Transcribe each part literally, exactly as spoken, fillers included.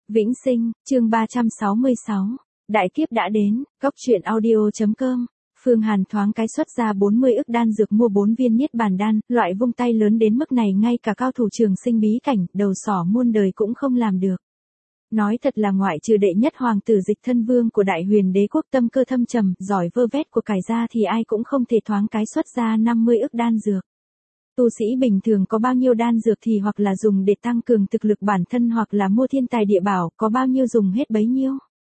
Vĩnh Sinh, chương ba trăm sáu mươi sáu. Đại kiếp đã đến, góc truyện audio.com. Phương Hàn thoáng cái xuất ra bốn mươi ức đan dược mua bốn viên niết bàn đan, loại vung tay lớn đến mức này ngay cả cao thủ trường sinh bí cảnh, đầu sỏ muôn đời cũng không làm được. Nói thật là ngoại trừ đệ nhất hoàng tử Dịch Thân Vương của Đại Huyền Đế quốc tâm cơ thâm trầm, giỏi vơ vét của cải ra thì ai cũng không thể thoáng cái xuất ra năm mươi ức đan dược. Tu sĩ bình thường có bao nhiêu đan dược thì hoặc là dùng để tăng cường thực lực bản thân hoặc là mua thiên tài địa bảo, có bao nhiêu dùng hết bấy nhiêu.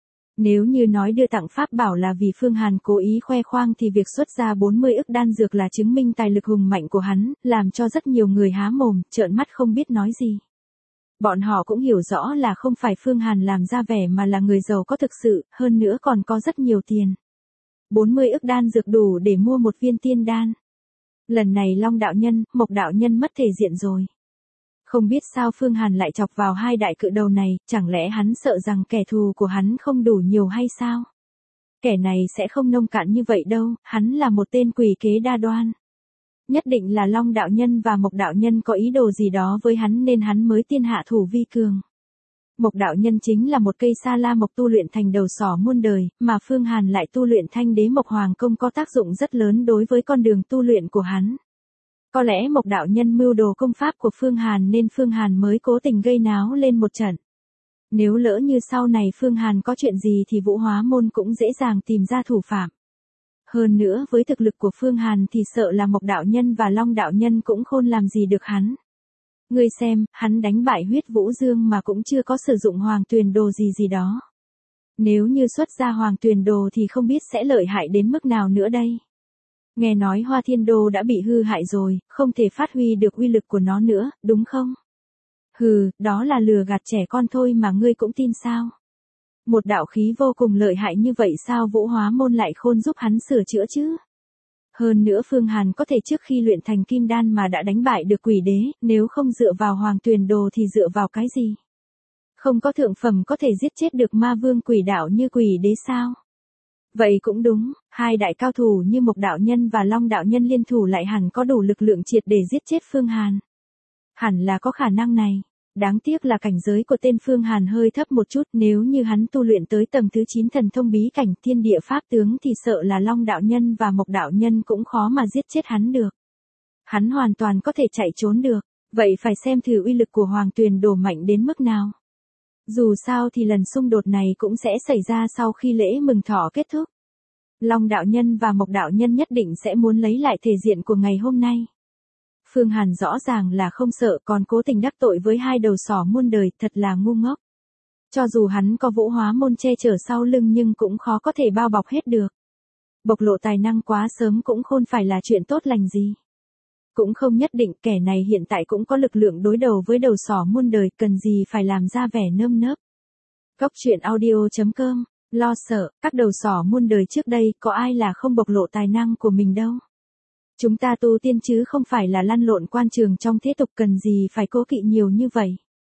Nếu như nói đưa tặng pháp bảo là vì Phương Hàn cố ý khoe khoang thì việc xuất ra bốn mươi ức đan dược là chứng minh tài lực hùng mạnh của hắn, làm cho rất nhiều người há mồm, trợn mắt không biết nói gì. Bọn họ cũng hiểu rõ là không phải Phương Hàn làm ra vẻ mà là người giàu có thực sự, hơn nữa còn có rất nhiều tiền. bốn mươi ức đan dược đủ để mua một viên tiên đan. Lần này Long đạo nhân, Mộc đạo nhân mất thể diện rồi. Không biết sao Phương Hàn lại chọc vào hai đại cự đầu này, chẳng lẽ hắn sợ rằng kẻ thù của hắn không đủ nhiều hay sao? Kẻ này sẽ không nông cạn như vậy đâu, hắn là một tên quỷ kế đa đoan. Nhất định là Long đạo nhân và Mộc đạo nhân có ý đồ gì đó với hắn nên hắn mới tiên hạ thủ vi cường. Mộc đạo nhân chính là một cây sa la mộc tu luyện thành đầu sỏ muôn đời, mà Phương Hàn lại tu luyện thanh đế mộc hoàng công có tác dụng rất lớn đối với con đường tu luyện của hắn. Có lẽ Mộc đạo nhân mưu đồ công pháp của Phương Hàn nên Phương Hàn mới cố tình gây náo lên một trận. Nếu lỡ như sau này Phương Hàn có chuyện gì thì Vũ Hóa môn cũng dễ dàng tìm ra thủ phạm. Hơn nữa với thực lực của Phương Hàn thì sợ là Mộc đạo nhân và Long đạo nhân cũng khôn làm gì được hắn. Ngươi xem, hắn đánh bại huyết Vũ Dương mà cũng chưa có sử dụng hoàng tuyền đồ gì gì đó. Nếu như xuất ra hoàng tuyền đồ thì không biết sẽ lợi hại đến mức nào nữa đây. Nghe nói Hoa Thiên Đô đã bị hư hại rồi, không thể phát huy được uy lực của nó nữa, đúng không? Hừ, đó là lừa gạt trẻ con thôi mà ngươi cũng tin sao? Một đạo khí vô cùng lợi hại như vậy sao Vũ Hóa môn lại khôn giúp hắn sửa chữa chứ? Hơn nữa Phương Hàn có thể trước khi luyện thành kim đan mà đã đánh bại được quỷ đế, nếu không dựa vào hoàng tuyền đồ thì dựa vào cái gì? Không có thượng phẩm có thể giết chết được ma vương quỷ đạo như quỷ đế sao? Vậy cũng đúng, hai đại cao thủ như Mộc đạo nhân và Long đạo nhân liên thủ lại hẳn có đủ lực lượng triệt để giết chết Phương Hàn. Hẳn là có khả năng này. Đáng tiếc là cảnh giới của tên Phương Hàn hơi thấp một chút, nếu như hắn tu luyện tới tầng thứ chín thần thông bí cảnh thiên địa pháp tướng thì sợ là Long đạo nhân và Mộc đạo nhân cũng khó mà giết chết hắn được. Hắn hoàn toàn có thể chạy trốn được, vậy phải xem thử uy lực của hoàng tuyền đồ mạnh đến mức nào. Dù sao thì lần xung đột này cũng sẽ xảy ra sau khi lễ mừng thọ kết thúc. Long đạo nhân và Mộc đạo nhân nhất định sẽ muốn lấy lại thể diện của ngày hôm nay. Phương Hàn rõ ràng là không sợ còn cố tình đắc tội với hai đầu sỏ muôn đời, thật là ngu ngốc. Cho dù hắn có Vũ Hóa môn che chở sau lưng nhưng cũng khó có thể bao bọc hết được. Bộc lộ tài năng quá sớm cũng không phải là chuyện tốt lành gì. Cũng không nhất định, kẻ này hiện tại cũng có lực lượng đối đầu với đầu sỏ muôn đời, cần gì phải làm ra vẻ nơm nớp. Góc truyện audio.com, lo sợ, các đầu sỏ muôn đời trước đây có ai là không bộc lộ tài năng của mình đâu. Chúng ta tu tiên chứ không phải là lăn lộn quan trường trong thế tục, cần gì phải cố kỵ nhiều như vậy.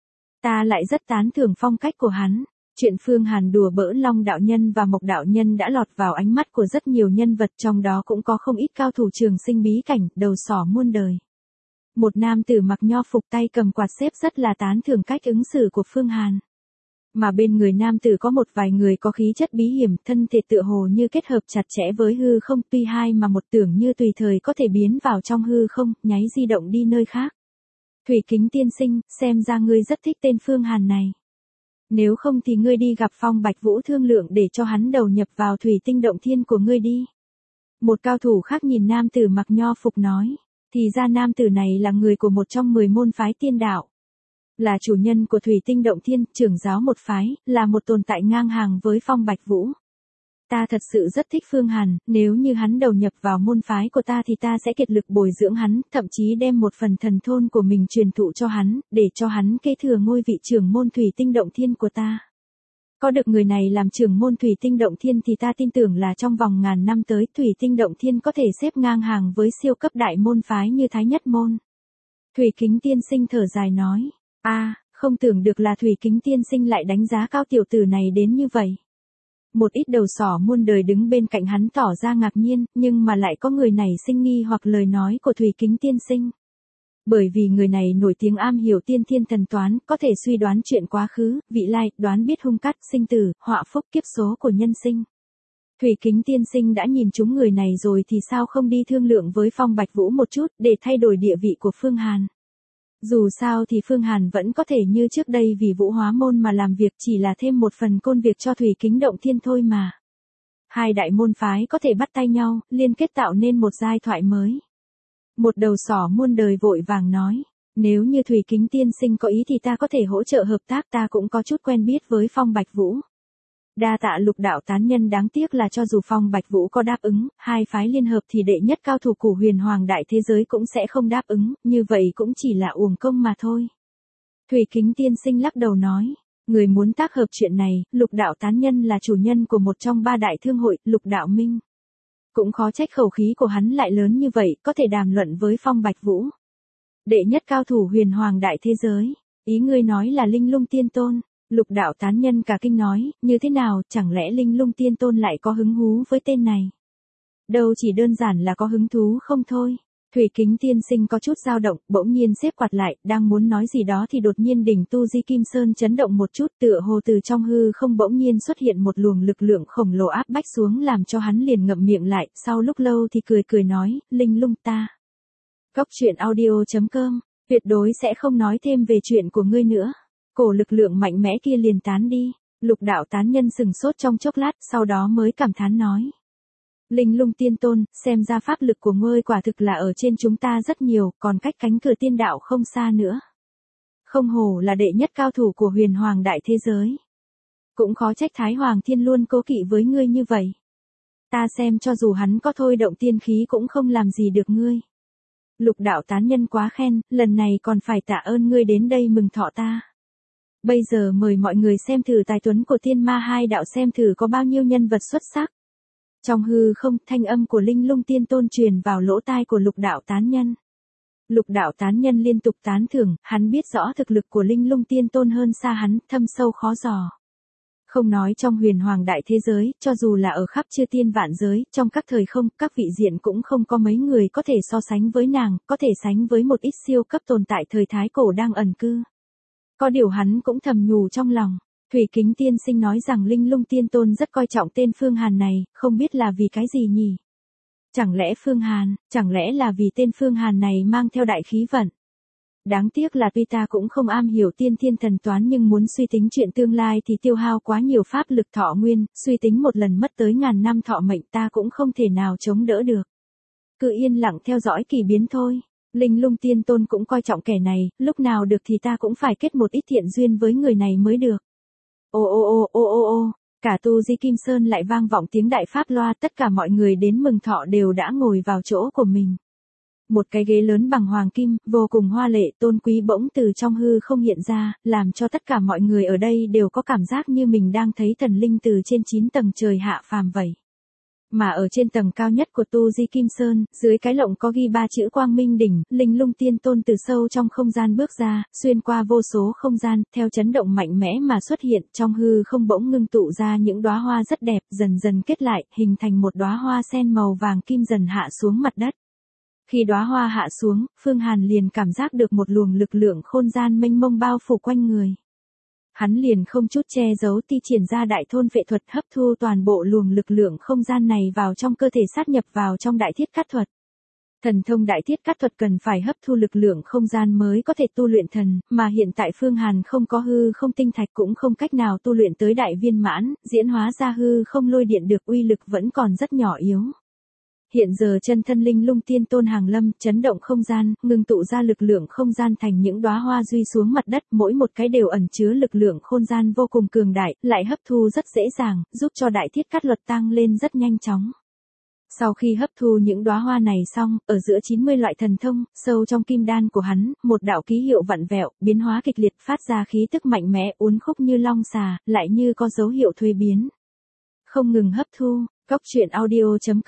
Ta lại rất tán thưởng phong cách của hắn. Chuyện Phương Hàn đùa bỡn Long đạo nhân và Mộc đạo nhân đã lọt vào ánh mắt của rất nhiều nhân vật, trong đó cũng có không ít cao thủ trường sinh bí cảnh, đầu sỏ muôn đời. Một nam tử mặc nho phục tay cầm quạt xếp rất là tán thưởng cách ứng xử của Phương Hàn. Mà bên người nam tử có một vài người có khí chất bí hiểm, thân thể tựa hồ như kết hợp chặt chẽ với hư không, tuy hai mà một tưởng như tùy thời có thể biến vào trong hư không, nháy di động đi nơi khác. Thủy Kính tiên sinh, xem ra ngươi rất thích tên Phương Hàn này. Nếu không thì ngươi đi gặp Phong Bạch Vũ thương lượng để cho hắn đầu nhập vào thủy tinh động thiên của ngươi đi. Một cao thủ khác nhìn nam tử mặc nho phục nói, thì ra nam tử này là người của một trong mười môn phái tiên đạo. Là chủ nhân của thủy tinh động thiên, trưởng giáo một phái, là một tồn tại ngang hàng với Phong Bạch Vũ. Ta thật sự rất thích Phương Hàn, nếu như hắn đầu nhập vào môn phái của ta thì ta sẽ kiệt lực bồi dưỡng hắn, thậm chí đem một phần thần thôn của mình truyền thụ cho hắn, để cho hắn kế thừa ngôi vị trưởng môn thủy tinh động thiên của ta. Có được người này làm trưởng môn thủy tinh động thiên thì ta tin tưởng là trong vòng ngàn năm tới thủy tinh động thiên có thể xếp ngang hàng với siêu cấp đại môn phái như Thái Nhất Môn. Thủy Kính tiên sinh thở dài nói, a à, không tưởng được là Thủy Kính tiên sinh lại đánh giá cao tiểu tử này đến như vậy. Một ít đầu sỏ muôn đời đứng bên cạnh hắn tỏ ra ngạc nhiên, nhưng mà lại có người này sinh nghi hoặc lời nói của Thủy Kính tiên sinh. Bởi vì người này nổi tiếng am hiểu tiên thiên thần toán, có thể suy đoán chuyện quá khứ, vị lai, đoán biết hung cát, sinh tử, họa phúc kiếp số của nhân sinh. Thủy Kính tiên sinh đã nhìn trúng người này rồi thì sao không đi thương lượng với Phong Bạch Vũ một chút để thay đổi địa vị của Phương Hàn. Dù sao thì Phương Hàn vẫn có thể như trước đây vì Vũ Hóa Môn mà làm việc, chỉ là thêm một phần công việc cho Thủy Kính Động Thiên thôi mà. Hai đại môn phái có thể bắt tay nhau, liên kết tạo nên một giai thoại mới. Một đầu sỏ muôn đời vội vàng nói, nếu như Thủy Kính tiên sinh có ý thì ta có thể hỗ trợ hợp tác, ta cũng có chút quen biết với Phong Bạch Vũ. Đa tạ Lục đạo tán nhân, đáng tiếc là cho dù Phong Bạch Vũ có đáp ứng, hai phái liên hợp thì đệ nhất cao thủ của huyền hoàng đại thế giới cũng sẽ không đáp ứng, như vậy cũng chỉ là uổng công mà thôi. Thủy Kính tiên sinh lắc đầu nói, người muốn tác hợp chuyện này, Lục đạo tán nhân là chủ nhân của một trong ba đại thương hội, Lục đạo minh. Cũng khó trách khẩu khí của hắn lại lớn như vậy, có thể đàm luận với Phong Bạch Vũ. Đệ nhất cao thủ huyền hoàng đại thế giới, ý ngươi nói là Linh Lung Tiên Tôn. Lục đạo tán nhân cả kinh nói, như thế nào, chẳng lẽ Linh Lung Tiên Tôn lại có hứng thú với tên này? Đâu chỉ đơn giản là có hứng thú không thôi. Thủy Kính tiên sinh có chút dao động, bỗng nhiên xếp quạt lại, đang muốn nói gì đó thì đột nhiên đỉnh tu di Kim Sơn chấn động một chút, tựa hồ từ trong hư không bỗng nhiên xuất hiện một luồng lực lượng khổng lồ áp bách xuống làm cho hắn liền ngậm miệng lại, sau lúc lâu thì cười cười nói, Linh Lung ta. Cốc truyện audio chấm com, tuyệt đối sẽ không nói thêm về chuyện của ngươi nữa. Cổ lực lượng mạnh mẽ kia liền tán đi, Lục đạo tán nhân sừng sốt trong chốc lát, sau đó mới cảm thán nói. Linh Lung Tiên Tôn, xem ra pháp lực của ngươi quả thực là ở trên chúng ta rất nhiều, còn cách cánh cửa tiên đạo không xa nữa. Không hổ là đệ nhất cao thủ của huyền hoàng đại thế giới. Cũng khó trách Thái Hoàng Thiên luôn cố kỵ với ngươi như vậy. Ta xem cho dù hắn có thôi động tiên khí cũng không làm gì được ngươi. Lục đạo tán nhân quá khen, lần này còn phải tạ ơn ngươi đến đây mừng thọ ta. Bây giờ mời mọi người xem thử tài tuấn của Tiên Ma hai đạo, xem thử có bao nhiêu nhân vật xuất sắc. Trong hư không, thanh âm của Linh Lung Tiên Tôn truyền vào lỗ tai của Lục đạo tán nhân. Lục đạo tán nhân liên tục tán thưởng, hắn biết rõ thực lực của Linh Lung Tiên Tôn hơn xa hắn, thâm sâu khó dò. Không nói trong huyền hoàng đại thế giới, cho dù là ở khắp chư tiên vạn giới, trong các thời không, các vị diện cũng không có mấy người có thể so sánh với nàng, có thể sánh với một ít siêu cấp tồn tại thời thái cổ đang ẩn cư. Có điều hắn cũng thầm nhủ trong lòng, Thủy Kính tiên sinh nói rằng Linh Lung Tiên Tôn rất coi trọng tên Phương Hàn này, không biết là vì cái gì nhỉ? Chẳng lẽ Phương Hàn, chẳng lẽ là vì tên Phương Hàn này mang theo đại khí vận? Đáng tiếc là tuy ta cũng không am hiểu tiên thiên thần toán nhưng muốn suy tính chuyện tương lai thì tiêu hao quá nhiều pháp lực thọ nguyên, suy tính một lần mất tới ngàn năm thọ mệnh, ta cũng không thể nào chống đỡ được. Cứ yên lặng theo dõi kỳ biến thôi. Linh Lung Tiên Tôn cũng coi trọng kẻ này, lúc nào được thì ta cũng phải kết một ít thiện duyên với người này mới được. Ô ô ô ô ô ô, cả tu di Kim Sơn lại vang vọng tiếng đại pháp loa, tất cả mọi người đến mừng thọ đều đã ngồi vào chỗ của mình. Một cái ghế lớn bằng hoàng kim, vô cùng hoa lệ, tôn quý bỗng từ trong hư không hiện ra, làm cho tất cả mọi người ở đây đều có cảm giác như mình đang thấy thần linh từ trên chín tầng trời hạ phàm vậy. Mà ở trên tầng cao nhất của tu di Kim Sơn, dưới cái lộng có ghi ba chữ Quang Minh Đỉnh, Linh Lung Tiên Tôn từ sâu trong không gian bước ra, xuyên qua vô số không gian, theo chấn động mạnh mẽ mà xuất hiện, trong hư không bỗng ngưng tụ ra những đóa hoa rất đẹp, dần dần kết lại, hình thành một đóa hoa sen màu vàng kim dần hạ xuống mặt đất. Khi đóa hoa hạ xuống, Phương Hàn liền cảm giác được một luồng lực lượng khôn gian mênh mông bao phủ quanh người. Hắn liền không chút che giấu thi triển ra đại thôn vệ thuật, hấp thu toàn bộ luồng lực lượng không gian này vào trong cơ thể, sát nhập vào trong đại thiết cát thuật. Thần thông đại thiết cát thuật cần phải hấp thu lực lượng không gian mới có thể tu luyện thần, mà hiện tại Phương Hàn không có hư không tinh thạch cũng không cách nào tu luyện tới đại viên mãn, diễn hóa ra hư không lôi điện được, uy lực vẫn còn rất nhỏ yếu. Hiện giờ chân thân Linh Lung Tiên Tôn hàng lâm, chấn động không gian, ngưng tụ ra lực lượng không gian thành những đóa hoa duy xuống mặt đất, mỗi một cái đều ẩn chứa lực lượng không gian vô cùng cường đại, lại hấp thu rất dễ dàng, giúp cho đại thiết cát luật tăng lên rất nhanh chóng. Sau khi hấp thu những đóa hoa này xong, ở giữa chín mươi loại thần thông, sâu trong kim đan của hắn, một đạo ký hiệu vặn vẹo, biến hóa kịch liệt, phát ra khí tức mạnh mẽ, uốn khúc như long xà, lại như có dấu hiệu thuế biến. Không ngừng hấp thu, cốc truyện audio chấm com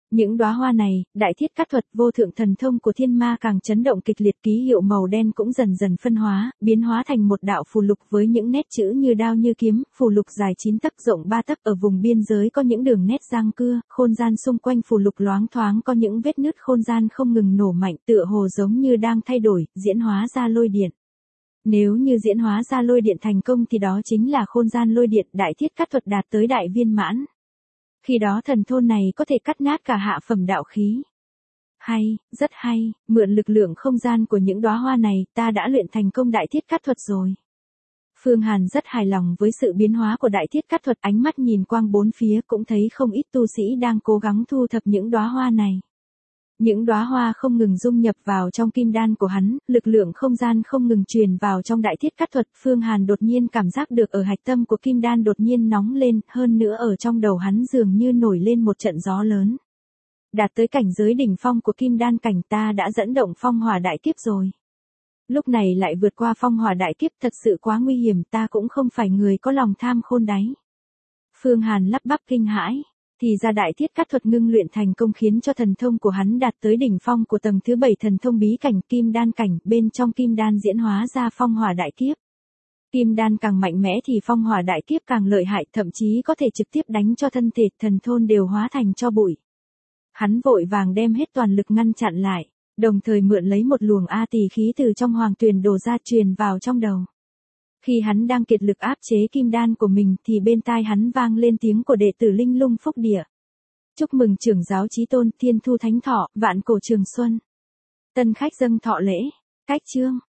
Những đóa hoa này, đại thiết cát thuật vô thượng thần thông của thiên ma càng chấn động kịch liệt, ký hiệu màu đen cũng dần dần phân hóa, biến hóa thành một đạo phù lục với những nét chữ như đao như kiếm, phù lục dài chín tấc rộng ba tấc, ở vùng biên giới có những đường nét giang cưa, khôn gian xung quanh phù lục loáng thoáng có những vết nứt khôn gian không ngừng nổ mạnh, tựa hồ giống như đang thay đổi, diễn hóa ra lôi điện. Nếu như diễn hóa ra lôi điện thành công thì đó chính là khôn gian lôi điện, đại thiết cát thuật đạt tới đại viên mãn. Khi đó thần thôn này có thể cắt nát cả hạ phẩm đạo khí. Hay, rất hay, mượn lực lượng không gian của những đóa hoa này, ta đã luyện thành công đại thiết cát thuật rồi. Phương Hàn rất hài lòng với sự biến hóa của đại thiết cát thuật, ánh mắt nhìn quang bốn phía cũng thấy không ít tu sĩ đang cố gắng thu thập những đóa hoa này. Những đóa hoa không ngừng dung nhập vào trong kim đan của hắn, lực lượng không gian không ngừng truyền vào trong đại thiết cát thuật, Phương Hàn đột nhiên cảm giác được ở hạch tâm của kim đan đột nhiên nóng lên, hơn nữa ở trong đầu hắn dường như nổi lên một trận gió lớn. Đạt tới cảnh giới đỉnh phong của kim đan cảnh, ta đã dẫn động phong hỏa đại kiếp rồi. Lúc này lại vượt qua phong hỏa đại kiếp, thật sự quá nguy hiểm, ta cũng không phải người có lòng tham khôn đáy. Phương Hàn lắp bắp kinh hãi. Thì ra đại thiết cát thuật ngưng luyện thành công khiến cho thần thông của hắn đạt tới đỉnh phong của tầng thứ bảy thần thông bí cảnh kim đan cảnh, bên trong kim đan diễn hóa ra phong hỏa đại kiếp. Kim đan càng mạnh mẽ thì phong hỏa đại kiếp càng lợi hại, thậm chí có thể trực tiếp đánh cho thân thể thần thôn đều hóa thành tro bụi. Hắn vội vàng đem hết toàn lực ngăn chặn lại, đồng thời mượn lấy một luồng A tỳ khí từ trong hoàng tuyền đổ ra truyền vào trong đầu. Khi hắn đang kiệt lực áp chế kim đan của mình thì bên tai hắn vang lên tiếng của đệ tử Linh Lung Phúc Địa. Chúc mừng trưởng giáo chí tôn, thiên thu thánh thọ, vạn cổ trường xuân. Tân khách dâng thọ lễ, cách chương.